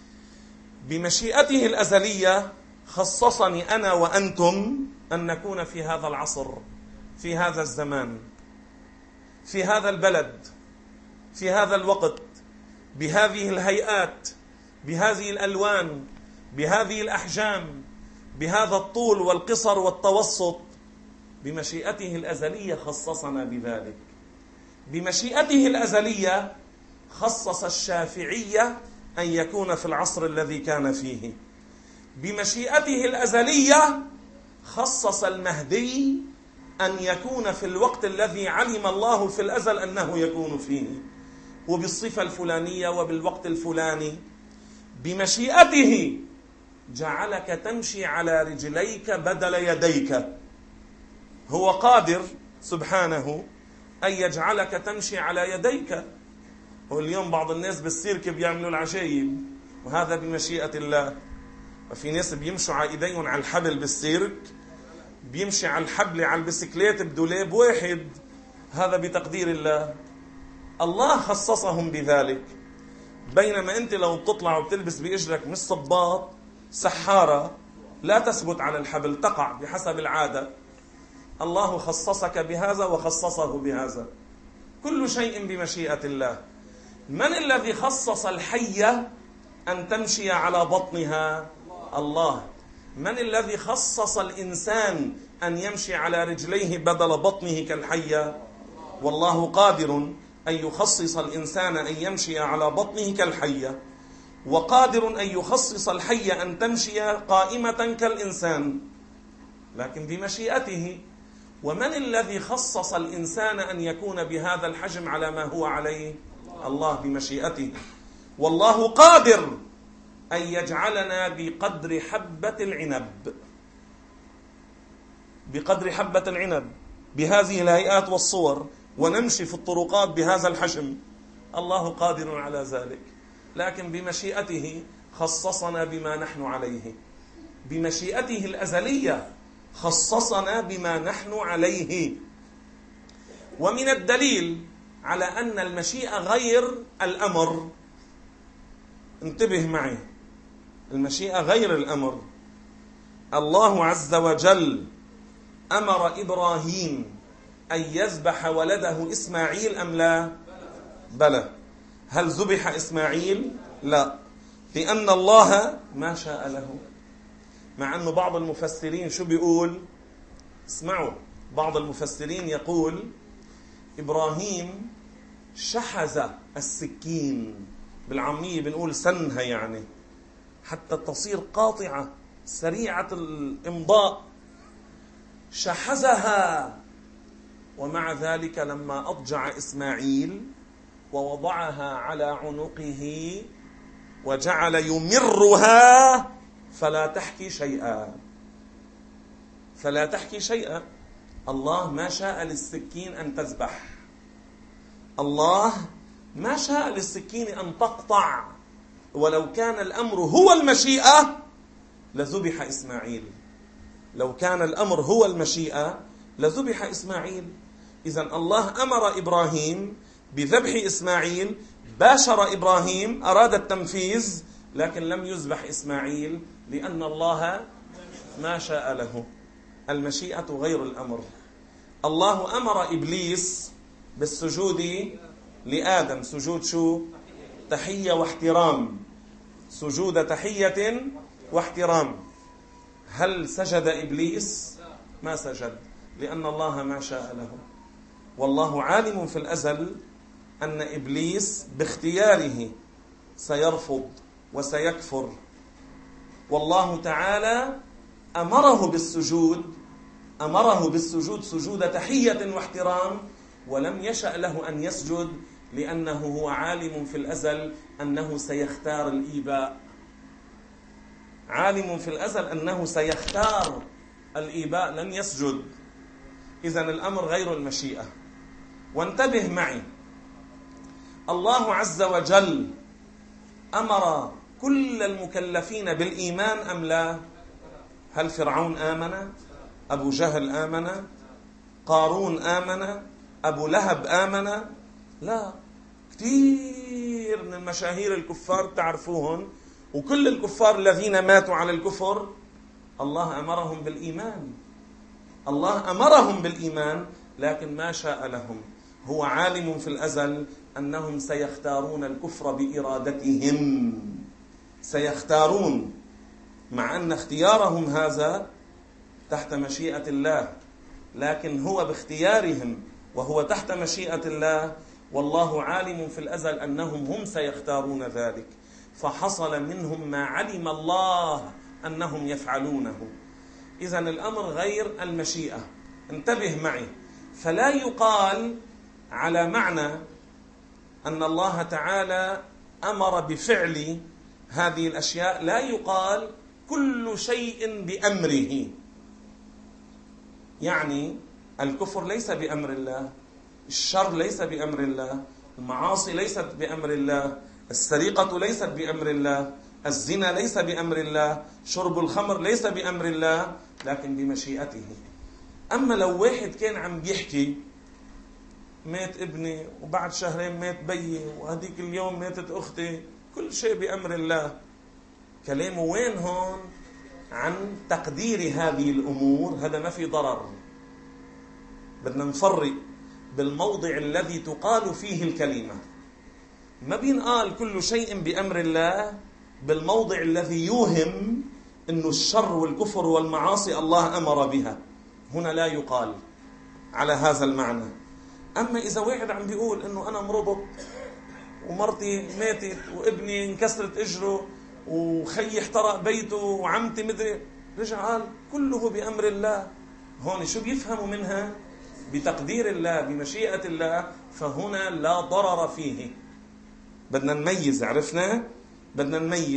بمشيئته الأزلية خصصني أنا وأنتم أن نكون في هذا العصر، في هذا الزمان، في هذا البلد، في هذا الوقت، بهذه الهيئات، بهذه الألوان، بهذه الأحجام، بهذا الطول والقصر والتوسط. بمشيئته الأزلية خصصنا بذلك. بمشيئته الأزلية خصص الشافعية أن يكون في العصر الذي كان فيه. بمشيئته الأزلية خصص المهدي أن يكون في الوقت الذي علم الله في الأزل أنه يكون فيه، وبالصفة الفلانية وبالوقت الفلاني. بمشيئته جعلك تمشي على رجليك بدل يديك. هو قادر سبحانه أن يجعلك تمشي على يديك. واليوم بعض الناس بالسيرك بيعملوا العجائب، وهذا بمشيئة الله. وفي ناس بيمشوا على ايديهم على الحبل بالسيرك، بيمشي على الحبل على البسكليت بدولاب واحد، هذا بتقدير الله. الله خصصهم بذلك. بينما أنت لو بتطلع وبتلبس بإجرك مش صباط، سحارة، لا تثبت على الحبل، تقع بحسب العادة. الله خصصك بهذا وخصصه بهذا. كل شيء بمشيئة الله. من الذي خصص الحية أن تمشي على بطنها؟ الله. من الذي خصص الإنسان أن يمشي على رجليه بدل بطنه كالحية؟ والله قادر أن يخصص الإنسان أن يمشي على بطنه كالحية، وقادر أن يخصص الحية أن تمشي قائمة كالإنسان، لكن بمشيئته. ومن الذي خصص الإنسان أن يكون بهذا الحجم على ما هو عليه؟ الله بمشيئته. والله قادر أن يجعلنا بقدر حبة العنب، بقدر حبة العنب بهذه الهيئات والصور، ونمشي في الطرقات بهذا الحجم. الله قادر على ذلك، لكن بمشيئته خصصنا بما نحن عليه، بمشيئته الأزلية خصصنا بما نحن عليه. ومن الدليل على أن المشيئة غير الأمر، انتبه معي، المشيئة غير الأمر. الله عز وجل أمر إبراهيم أن يذبح ولده إسماعيل أم لا؟ بلى. هل ذبح إسماعيل؟ لا، لأن الله ما شاء له. مع أن بعض المفسرين شو بيقول؟ اسمعوا، بعض المفسرين يقول إبراهيم شحذ السكين، بالعامية بنقول سنها يعني، حتى تصير قاطعة سريعة الإمضاء، شحذها. ومع ذلك لما أضجع إسماعيل ووضعها على عنقه وجعل يمرها فلا تحكي شيئا، فلا تحكي شيئا. الله ما شاء للسكين أن تذبح، الله ما شاء للسكين أن تقطع. ولو كان الأمر هو المشيئة لذبح إسماعيل، لو كان الأمر هو المشيئة لذبح إسماعيل. إذن الله أمر إبراهيم بذبح إسماعيل، باشر إبراهيم، أراد التنفيذ، لكن لم يذبح إسماعيل لأن الله ما شاء له. المشيئة غير الأمر. الله أمر إبليس بالسجود لآدم، سجود شو؟ تحية واحترام، سجود تحية واحترام. هل سجد إبليس؟ ما سجد، لأن الله ما شاء له. والله عالم في الأزل أن إبليس باختياره سيرفض وسيكفر، والله تعالى أمره بالسجود، أمره بالسجود سجود تحية واحترام، ولم يشأ له أن يسجد لأنه هو عالم في الأزل أنه سيختار الإيباء، عالم في الأزل أنه سيختار الإيباء، لن يسجد. إذن الأمر غير المشيئة. وانتبه معي، الله عز وجل أمر كل المكلفين بالإيمان أم لا؟ هل فرعون آمن؟ أبو جهل آمن؟ قارون آمن؟ أبو لهب آمن؟ لا. كثير من المشاهير الكفار تعرفوهم، وكل الكفار الذين ماتوا على الكفر الله أمرهم بالإيمان، الله أمرهم بالإيمان، لكن ما شاء لهم. هو عالم في الأزل أنهم سيختارون الكفر بإرادتهم، سيختارون، مع أن اختيارهم هذا تحت مشيئة الله، لكن هو باختيارهم وهو تحت مشيئة الله، والله عالم في الأزل أنهم هم سيختارون ذلك، فحصل منهم ما علم الله أنهم يفعلونه. إذن الأمر غير المشيئة. انتبه معي، فلا يقال على معنى أن الله تعالى أمر بفعل هذه الأشياء، لا يقال كل شيء بأمره. يعني الكفر ليس بأمر الله، الشر ليس بأمر الله، المعاصي ليست بأمر الله، السرقة ليست بأمر الله، الزنا ليس بأمر الله، شرب الخمر ليس بأمر الله، لكن بمشيئته. أما لو واحد كان عم بيحكي مات ابني وبعد شهرين مات بيي وهديك اليوم ماتت أختي، كل شيء بأمر الله، كلامه وين هون؟ عن تقدير هذه الأمور. هذا ما في ضرر. بدنا نفرق بالموضع الذي تقال فيه الكلمة. ما بينقال كل شيء بأمر الله بالموضع الذي يوهم إنه الشر والكفر والمعاصي الله أمر بها، هنا لا يقال على هذا المعنى. أما إذا واحد عم بيقول إنه أنا مربط ومرتي ماتت وابني انكسرت إجره وخي احترق بيته وعمتي مدري، رجع قال كله بأمر الله، هون شو بيفهموا منها؟ بتقدير الله، بمشيئة الله، فهنا لا ضرر فيه. بدنا نميز، عرفنا؟ بدنا نميز.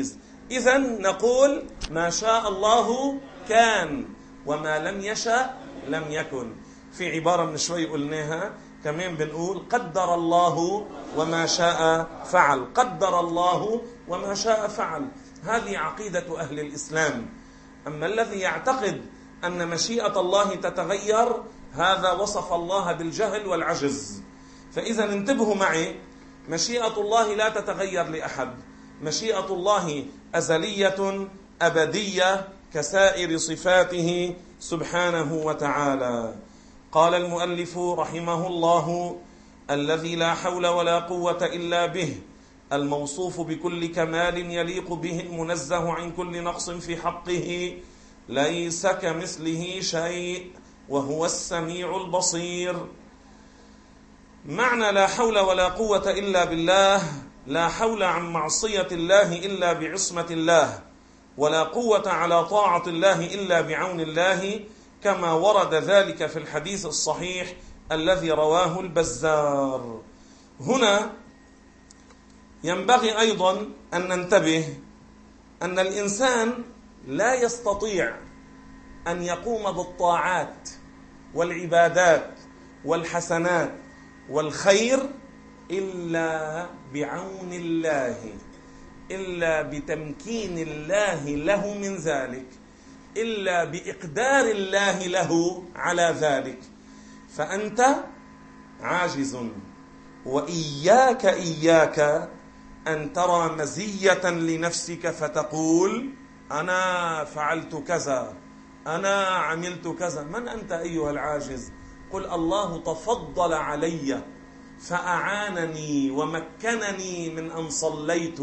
إذن نقول ما شاء الله كان وما لم يشاء لم يكن. في عبارة من شوي قلناها كمان بنقول قدر الله وما شاء فعل، قدر الله وما شاء فعل. هذه عقيدة أهل الإسلام. أما الذي يعتقد أن مشيئة الله تتغير هذا وصف الله بالجهل والعجز. فإذا انتبهوا معي، مشيئة الله لا تتغير لأحد، مشيئة الله أزلية أبدية كسائر صفاته سبحانه وتعالى. قال المؤلف رحمه الله: الذي لا حول ولا قوة إلا به، الموصوف بكل كمال يليق به، المنزه عن كل نقص في حقه، ليس كمثله شيء وهو السميع البصير. معنى لا حول ولا قوة إلا بالله: لا حول عن معصية الله إلا بعصمة الله، ولا قوة على طاعة الله إلا بعون الله، كما ورد ذلك في الحديث الصحيح الذي رواه البزار. هنا ينبغي أيضا أن ننتبه أن الإنسان لا يستطيع أن يقوم بالطاعات والعبادات والحسنات والخير إلا بعون الله، إلا بتمكين الله له من ذلك، إلا بإقدار الله له على ذلك. فأنت عاجز، وإياك إياك أن ترى مزية لنفسك فتقول أنا فعلت كذا، أنا عملت كذا. من أنت أيها العاجز؟ قل الله تفضل علي فأعانني ومكنني من أن صليت،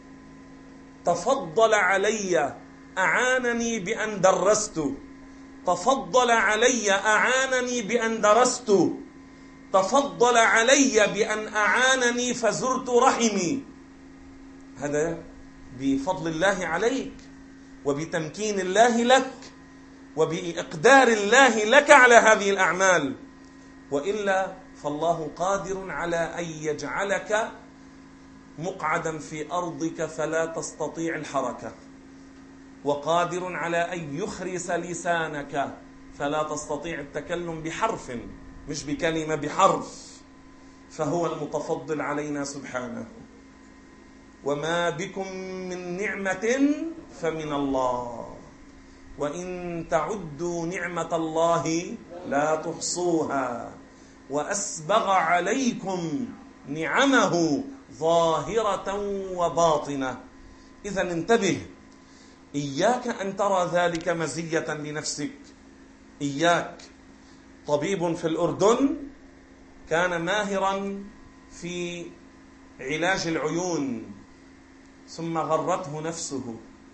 تفضل علي أعانني بأن درست، تفضل علي أعانني بأن درست، تفضل علي بأن أعانني فزرت رحمي. هذا بفضل الله عليك وبتمكين الله لك وبإقدار الله لك على هذه الأعمال، وإلا فالله قادر على أن يجعلك مقعدا في أرضك فلا تستطيع الحركة، وقادر على أن يخرس لسانك فلا تستطيع التكلم بحرف، مش بكلمة، بحرف. فهو المتفضل علينا سبحانه. وما بكم من نعمة فمن الله، وإن تعدوا نعمة الله لا تحصوها، وأسبغ عليكم نعمه ظاهرة وباطنة. إذا انتبه، إياك أن ترى ذلك مزية لنفسك. إياك. طبيب في الأردن كان ماهرا في علاج العيون، ثم غرته نفسه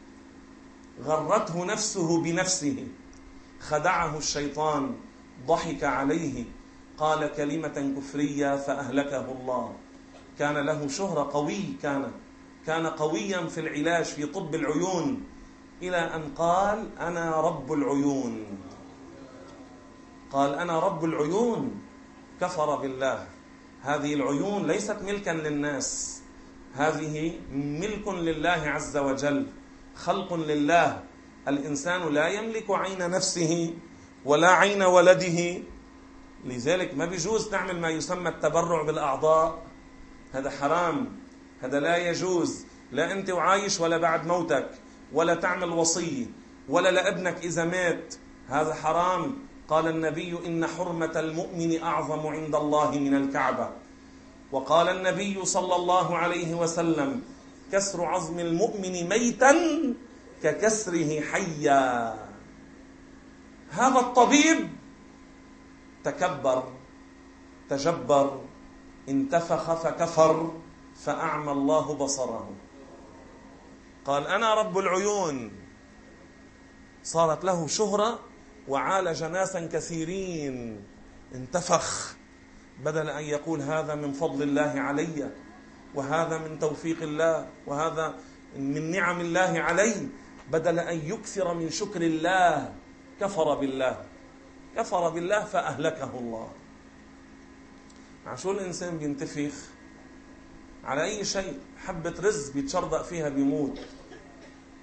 غرته نفسه بنفسه، خدعه الشيطان، ضحك عليه، قال كلمة كفرية فأهلكه الله. كان له شهرة، قوي كان كان قويا في العلاج في طب العيون، إلى أن قال أنا رب العيون. قال أنا رب العيون، كفر بالله. هذه العيون ليست ملكا للناس، هذه ملك لله عز وجل، خلق لله. الإنسان لا يملك عين نفسه ولا عين ولده، لذلك ما بيجوز تعمل ما يسمى التبرع بالأعضاء. هذا حرام، هذا لا يجوز، لا أنت وعايش ولا بعد موتك، ولا تعمل وصية، ولا لابنك إذا مات، هذا حرام. قال النبي إن حرمة المؤمن أعظم عند الله من الكعبة. وقال النبي صلى الله عليه وسلم كسر عظم المؤمن ميتا ككسره حيا. هذا الطبيب تكبر، تجبر، انتفخ فكفر، فأعمى الله بصره. قال أنا رب العيون، صارت له شهرة وعالج ناسا كثيرين، انتفخ، بدل أن يقول هذا من فضل الله علي، وهذا من توفيق الله، وهذا من نعم الله علي، بدل أن يكثر من شكر الله كفر بالله، كفر بالله فأهلكه الله. مع شو الإنسان بينتفخ على أي شيء؟ حبة رز بيتشردق فيها بيموت،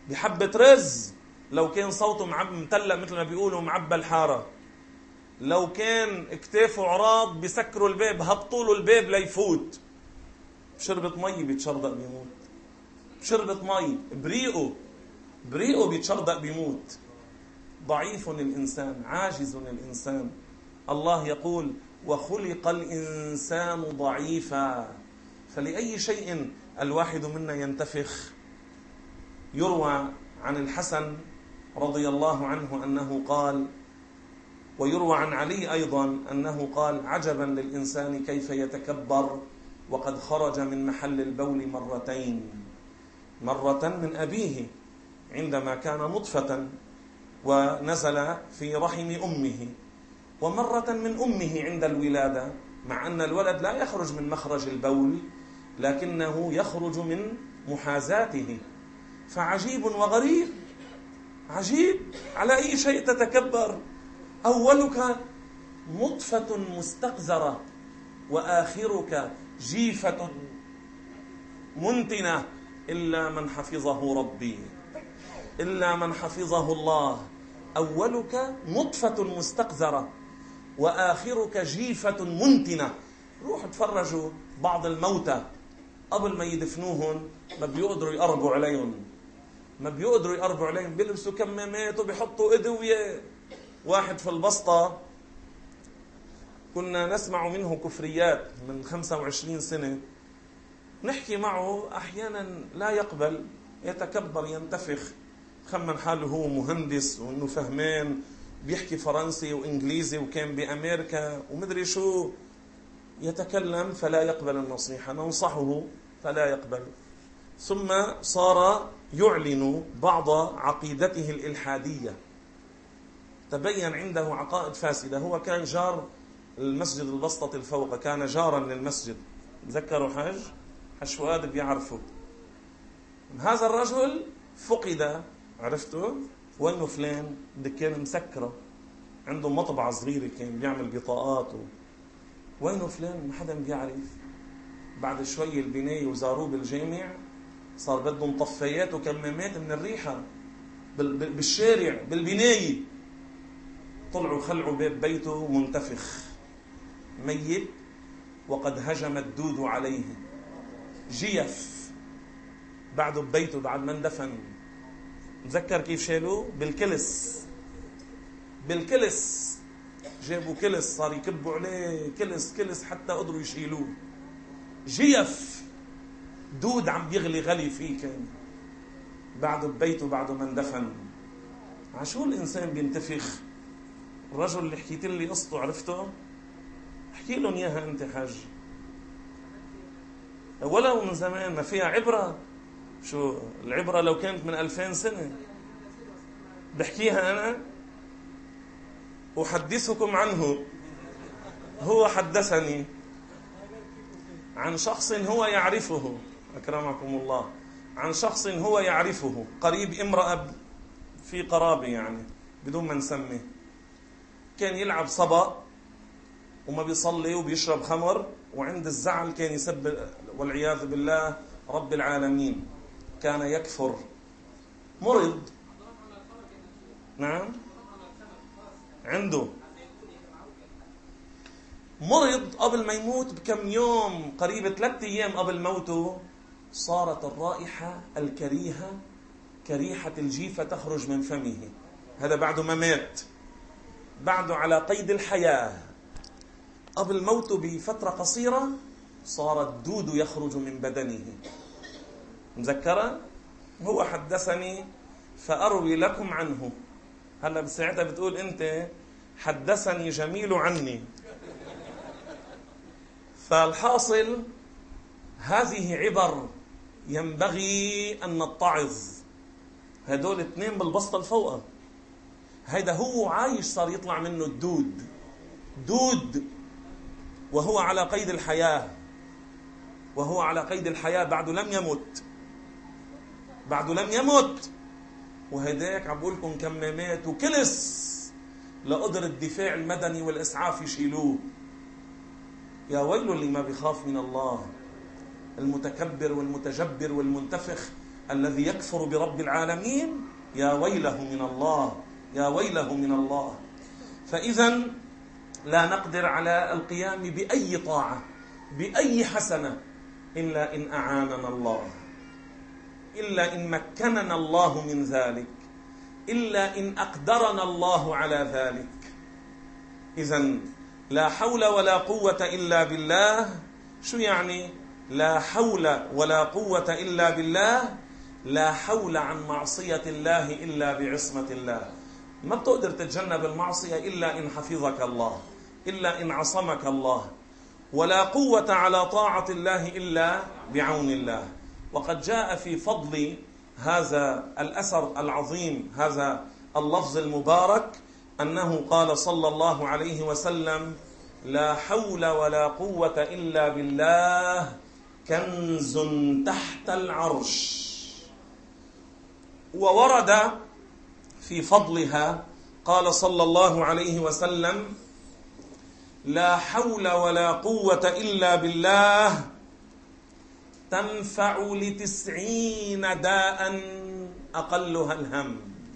بحبة رز، لو كان صوته معب متلق مثل ما بيقولوا معبى الحارة، لو كان اكتافه عراض بسكروا الباب، هبطوا له الباب ليفوت. بشربة مي بيتشردق بيموت، بشربة مي بريقه بريقه بيتشردق بيموت. ضعيف الإنسان، عاجز الإنسان. الله يقول وخلق الإنسان ضعيفا. فلأي شيء الواحد منا ينتفخ. يروى عن الحسن رضي الله عنه أنه قال، ويروى عن علي أيضا أنه قال عجبا للإنسان كيف يتكبر وقد خرج من محل البول مرتين، مرة من أبيه عندما كان نطفة ونزل في رحم أمه، ومرة من أمه عند الولادة، مع أن الولد لا يخرج من مخرج البول لكنه يخرج من محاذاته. فعجيب وغريب، عجيب، على أي شيء تتكبر؟ أولك نطفة مستقذرة وآخرك جيفة منتنة، إلا من حفظه ربي، إلا من حفظه الله. أولك نطفة مستقذرة وآخرك جيفة منتنة. روحوا تفرجوا بعض الموتى قبل ما يدفنوهم ما بيقدروا يقربوا عليهم، ما بيقدروا يقربوا عليهم، بيلبسوا كمامات وبيحطوا أدوية. واحد في البسطة كنا نسمع منه كفريات من خمسة وعشرين سنة، نحكي معه أحيانا لا يقبل، يتكبر، ينتفخ، خمن حاله هو مهندس وأنه فهمان، بيحكي فرنسي وإنجليزي وكان بأمريكا ومدري شو، يتكلم فلا يقبل النصيحة، ننصحه فلا يقبل. ثم صار يعلن بعض عقيدته الإلحادية، تبين عنده عقائد فاسدة. هو كان جار المسجد البسطة الفوق، كان جارا للمسجد، تذكروا حج حج فؤاد بيعرفوا. هذا الرجل فقد، عرفته وينه فلان؟ كان مسكرة، عنده مطبعة صغيرة كان بيعمل بطاقات و... وينه فلان؟ ما حدا بيعرف. بعد شوي البناية وزاروه بالجامع، صار بدهم طفايات وكمامات من الريحة بالشارع بالبناية. طلعوا خلعوا باب بيته منتفخ ميت وقد هجم الدود عليه، جيف بعده ببيته بعد ما اندفن. تذكر كيف شالوه؟ بالكلس، بالكلس جابوا كلس، صار يكبوا عليه كلس كلس حتى قدروا يشيلوه. جيف دود عم بيغلي غلي فيه كان بعده ببيته بعده ما اندفن. عشو الإنسان بينتفخ؟ الرجل اللي حكيت لي قصته عرفته؟ احكي لهم اياها انت حاج، ولو من زمان ما فيها عبرة. شو العبرة لو كانت من ألفين سنة؟ بحكيها أنا أحدثكم عنه. هو حدثني عن شخص هو يعرفه، أكرمكم الله، عن شخص هو يعرفه قريب امرأة في قرابة يعني بدون ما نسميه. كان يلعب صبا وما بيصلي وبيشرب خمر، وعند الزعل كان يسب والعياذ بالله رب العالمين، كان يكفر. مرض، نعم، عنده مرض. قبل ما يموت بكم يوم، قريب ثلاثة أيام قبل موته، صارت الرائحة الكريهة كريحة الجيفة تخرج من فمه. هذا بعده ما مات، بعده على قيد الحياة. قبل موته بفترة قصيرة صار الدود يخرج من بدنه. مذكرة؟ هو حدثني فأروي لكم عنه. هلا بساعتها بتقول أنت حدثني جميل عني. فالحاصل هذه عبر ينبغي أن نتعظ. هدول اثنين بالبسطة الفوقة، هيدا هو عايش صار يطلع منه الدود، دود وهو على قيد الحياة، وهو على قيد الحياة، بعده لم يمت، بعده لم يمت. وهداك عم بقول لكم كمامات وكلس لقدر الدفاع المدني والإسعاف يشيلوه. يا ويل اللي ما بيخاف من الله، المتكبر والمتجبر والمنتفخ الذي يكفر برب العالمين يا ويله من الله، يا ويله من الله. فإذا لا نقدر على القيام بأي طاعة بأي حسنة إلا إن أعاننا الله، إلا إن مكننا الله من ذلك، إلا إن أقدرنا الله على ذلك. إذن لا حول ولا قوة إلا بالله. شو يعني لا حول ولا قوة إلا بالله؟ لا حول عن معصية الله إلا بعصمة الله. ما بتقدر تتجنب المعصية إلا إن حفظك الله، إلا إن عصمك الله. ولا قوة على طاعة الله إلا بعون الله. وقد جاء في فضل هذا الأثر العظيم، هذا اللفظ المبارك، أنه قال صلى الله عليه وسلم: لا حول ولا قوة إلا بالله كنز تحت العرش. وورد في فضلها قال صلى الله عليه وسلم: لا حول ولا قوة إلا بالله تنفع لتسعين داء أقلها الهم.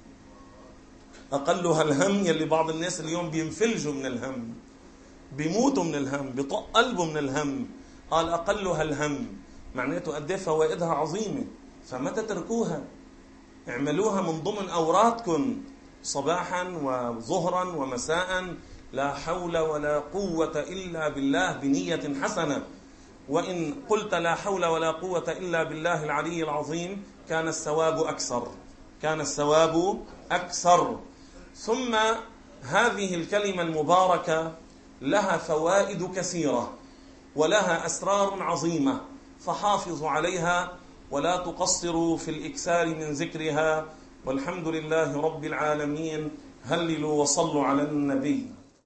أقلها الهم، يلي بعض الناس اليوم بينفلجوا من الهم، بيموتوا من الهم، بيطق قلبه من الهم. قال أقلها الهم، معناته قد ايه فوائدها عظيمة. فما تتركوها، اعملوها من ضمن أورادكم صباحا وظهرا ومساء. لا حول ولا قوة إلا بالله بنية حسنة. وإن قلت لا حول ولا قوة إلا بالله العلي العظيم كان الثواب أكثر، كان الثواب أكثر. ثم هذه الكلمة المباركة لها فوائد كثيرة ولها أسرار عظيمة، فحافظوا عليها ولا تقصروا في الإكثار من ذكرها. والحمد لله رب العالمين. هللوا وصلوا على النبي.